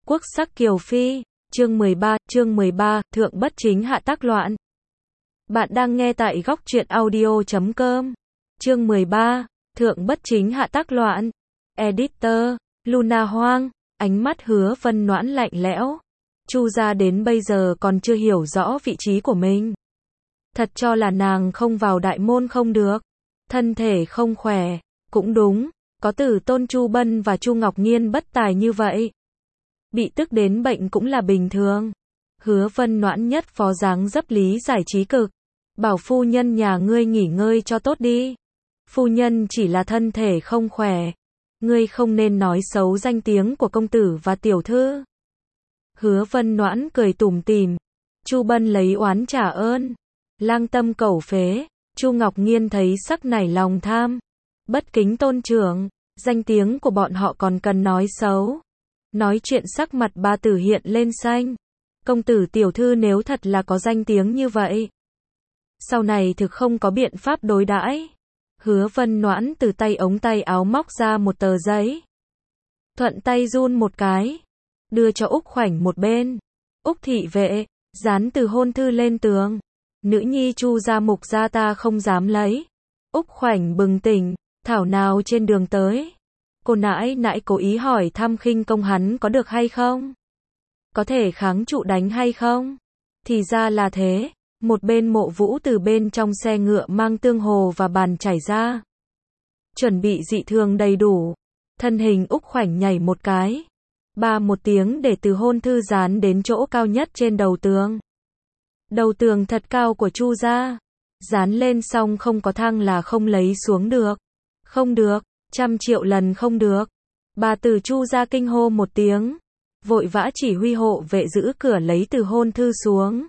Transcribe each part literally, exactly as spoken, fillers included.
Quốc sắc kiều phi, chương mười ba, chương mười ba, thượng bất chính hạ tác loạn. Bạn đang nghe tại góc truyện audio chấm com. Chương mười ba, thượng bất chính hạ tác loạn. Editor, Luna Hoang, ánh mắt Hứa Vân Noãn lạnh lẽo. Chu gia đến bây giờ còn chưa hiểu rõ vị trí của mình. Thật cho là nàng không vào đại môn không được. Thân thể không khỏe, cũng đúng, có Tử Tôn Chu Bân và Chu Ngọc Nhiên bất tài như vậy. Bị tức đến bệnh cũng là bình thường. Hứa Vân Noãn nhất phó dáng dấp lý giải trí cực. Bảo phu nhân nhà ngươi nghỉ ngơi cho tốt đi. Phu nhân chỉ là thân thể không khỏe. Ngươi không nên nói xấu danh tiếng của công tử và tiểu thư. Hứa Vân Noãn cười tủm tỉm. Chu Bân lấy oán trả ơn. Lang tâm cẩu phế. Chu Ngọc Nhiên thấy sắc nảy lòng tham. Bất kính tôn trưởng. Danh tiếng của bọn họ còn cần nói xấu. Nói chuyện sắc mặt ba tử hiện lên xanh. Công tử tiểu thư nếu thật là có danh tiếng như vậy, sau này thực không có biện pháp đối đãi. Hứa Vân Noãn từ tay ống tay áo móc ra một tờ giấy. Thuận tay run một cái. Đưa cho Úc Khoảnh một bên. Úc thị vệ, dán từ hôn thư lên tường. Nữ nhi Chu gia Mục gia ta không dám lấy. Úc Khoảnh bừng tỉnh, thảo nào trên đường tới. Cô nãi nãi cố ý hỏi thăm khinh công hắn có được hay không? Có thể kháng trụ đánh hay không? Thì ra là thế. Một bên Mộ Vũ từ bên trong xe ngựa mang tương hồ và bàn chải ra. Chuẩn bị dị thường đầy đủ. Thân hình Úc Khoảnh nhảy một cái. Ba một tiếng để từ hôn thư dán đến chỗ cao nhất trên đầu tường. Đầu tường thật cao của Chu gia. Dán lên xong không có thang là không lấy xuống được. Không được. Trăm triệu lần không được. Bà từ Chu gia kinh hô một tiếng. Vội vã chỉ huy hộ vệ giữ cửa lấy từ hôn thư xuống.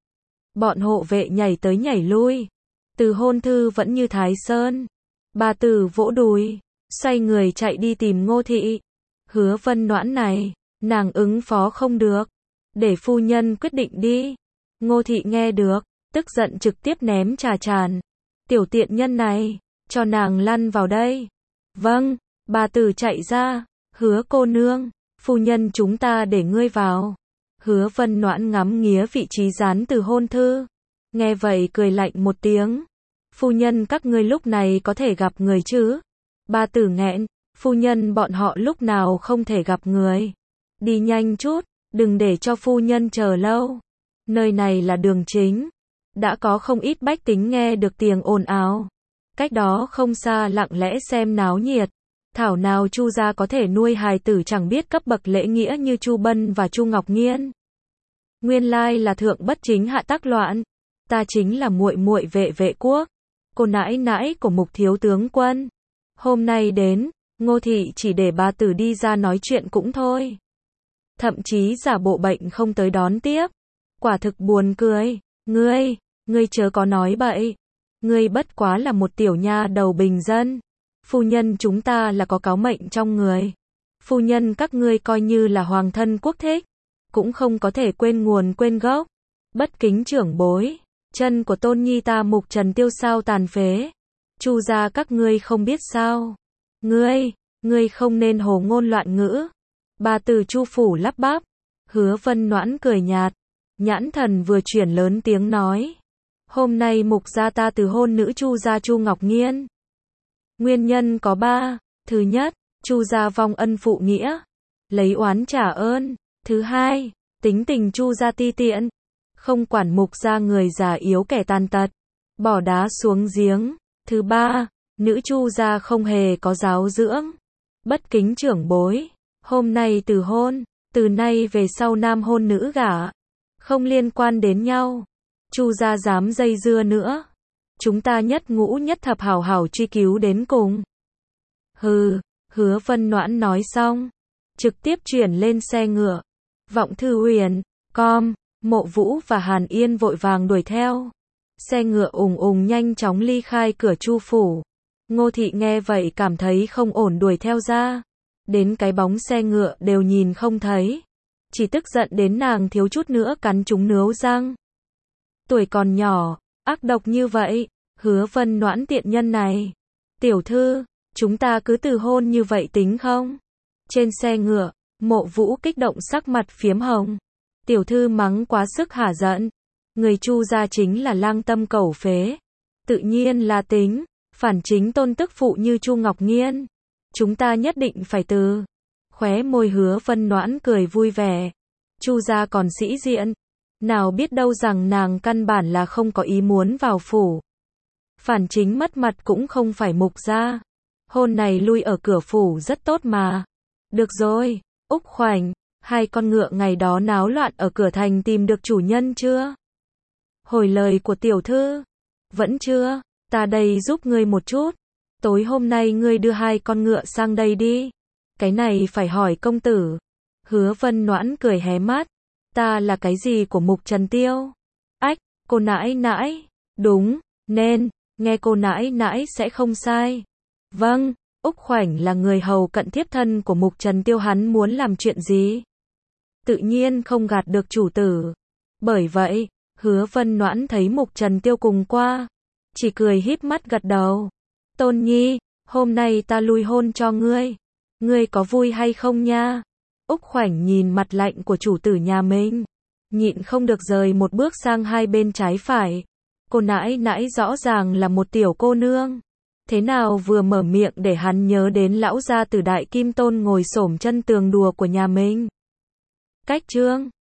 Bọn hộ vệ nhảy tới nhảy lui. Từ hôn thư vẫn như Thái Sơn. Bà tử vỗ đùi. Xoay người chạy đi tìm Ngô thị. Hứa Vân Noãn này, nàng ứng phó không được. Để phu nhân quyết định đi. Ngô thị nghe được, tức giận trực tiếp ném trà tràn. Tiểu tiện nhân này, cho nàng lăn vào đây. Vâng, bà tử chạy ra. Hứa cô nương, phu nhân chúng ta để ngươi vào. Hứa Vân Noãn ngắm nghía vị trí dán từ hôn thư. Nghe vậy cười lạnh một tiếng. Phu nhân các ngươi lúc này có thể gặp người chứ? Bà tử nghẹn, phu nhân bọn họ lúc nào không thể gặp người. Đi nhanh chút, đừng để cho phu nhân chờ lâu. Nơi này là đường chính. Đã có không ít bách tính nghe được tiếng ồn ào. Cách đó không xa lặng lẽ xem náo nhiệt. Thảo nào Chu gia có thể nuôi hài tử chẳng biết cấp bậc lễ nghĩa như Chu Bân và Chu Ngọc Nhiên. Nguyên lai là thượng bất chính hạ tác loạn. Ta chính là muội muội Vệ Vệ Quốc, cô nãi nãi của Mục thiếu tướng quân. Hôm nay đến, Ngô thị chỉ để bà tử đi ra nói chuyện cũng thôi. Thậm chí giả bộ bệnh không tới đón tiếp. Quả thực buồn cười. Ngươi, ngươi chớ có nói bậy. Ngươi bất quá là một tiểu nha đầu bình dân. Phu nhân chúng ta là có cáo mệnh trong người. Phu nhân các ngươi coi như là hoàng thân quốc thích, cũng không có thể quên nguồn quên gốc. Bất kính trưởng bối, chân của tôn nhi ta Mục Trần Tiêu sao tàn phế. Chu gia các ngươi không biết sao? Ngươi, ngươi không nên hồ ngôn loạn ngữ. Bà từ Chu phủ lắp bắp. Hứa Vân Noãn cười nhạt, nhãn thần vừa chuyển lớn tiếng nói. Hôm nay Mục gia ta từ hôn nữ Chu gia Chu Ngọc Nhiên. Nguyên nhân có ba. Thứ nhất, Chu gia vong ân phụ nghĩa, lấy oán trả ơn. Thứ hai, tính tình Chu gia ti tiện, không quản Mục gia người già yếu kẻ tàn tật, bỏ đá xuống giếng. Thứ ba, nữ Chu gia không hề có giáo dưỡng. Bất kính trưởng bối, hôm nay từ hôn, từ nay về sau nam hôn nữ gả, không liên quan đến nhau. Chu gia dám dây dưa nữa, chúng ta nhất ngũ nhất thập hảo hảo truy cứu đến cùng. Hừ, Hứa Vân Noãn nói xong, trực tiếp chuyển lên xe ngựa. Vọng Thư Huyền, Com, Mộ Vũ và Hàn Yên vội vàng đuổi theo. Xe ngựa ùng ùng nhanh chóng ly khai cửa Chu phủ. Ngô thị nghe vậy cảm thấy không ổn đuổi theo ra. Đến cái bóng xe ngựa đều nhìn không thấy. Chỉ tức giận đến nàng thiếu chút nữa cắn trúng nướu răng. Tuổi còn nhỏ, ác độc như vậy. Hứa Vân Noãn tiện nhân này. Tiểu thư, chúng ta cứ từ hôn như vậy tính không? Trên xe ngựa, Mộ Vũ kích động sắc mặt phiếm hồng. Tiểu thư mắng quá sức hả giận. Người Chu gia chính là lang tâm cẩu phế. Tự nhiên là tính, phản chính tôn tức phụ như Chu Ngọc Nghiên. Chúng ta nhất định phải từ. Khóe môi Hứa Vân Noãn cười vui vẻ. Chu gia còn sĩ diện. Nào biết đâu rằng nàng căn bản là không có ý muốn vào phủ. Phản chính mất mặt cũng không phải Mục gia. Hôn này lui ở cửa phủ rất tốt mà. Được rồi, Úc Khoảnh, hai con ngựa ngày đó náo loạn ở cửa thành tìm được chủ nhân chưa? Hồi lời của tiểu thư. Vẫn chưa, ta đây giúp ngươi một chút. Tối hôm nay ngươi đưa hai con ngựa sang đây đi. Cái này phải hỏi công tử. Hứa Vân Noãn cười hé mắt. Ta là cái gì của Mục Trần Tiêu? Ách, cô nãi nãi. Đúng, nên, nghe cô nãi nãi sẽ không sai. Vâng, Úc Khoảnh là người hầu cận thiếp thân của Mục Trần Tiêu, hắn muốn làm chuyện gì? Tự nhiên không gạt được chủ tử. Bởi vậy, Hứa Vân Noãn thấy Mục Trần Tiêu cùng qua. Chỉ cười híp mắt gật đầu. Tôn Nhi, hôm nay ta lui hôn cho ngươi. Ngươi có vui hay không nha? Úc Khoảnh nhìn mặt lạnh của chủ tử nhà mình. Nhịn không được rời một bước sang hai bên trái phải. Cô nãi nãi rõ ràng là một tiểu cô nương. Thế nào vừa mở miệng để hắn nhớ đến lão gia tử Đại Kim Tôn ngồi xổm chân tường đùa của nhà mình. Cách chương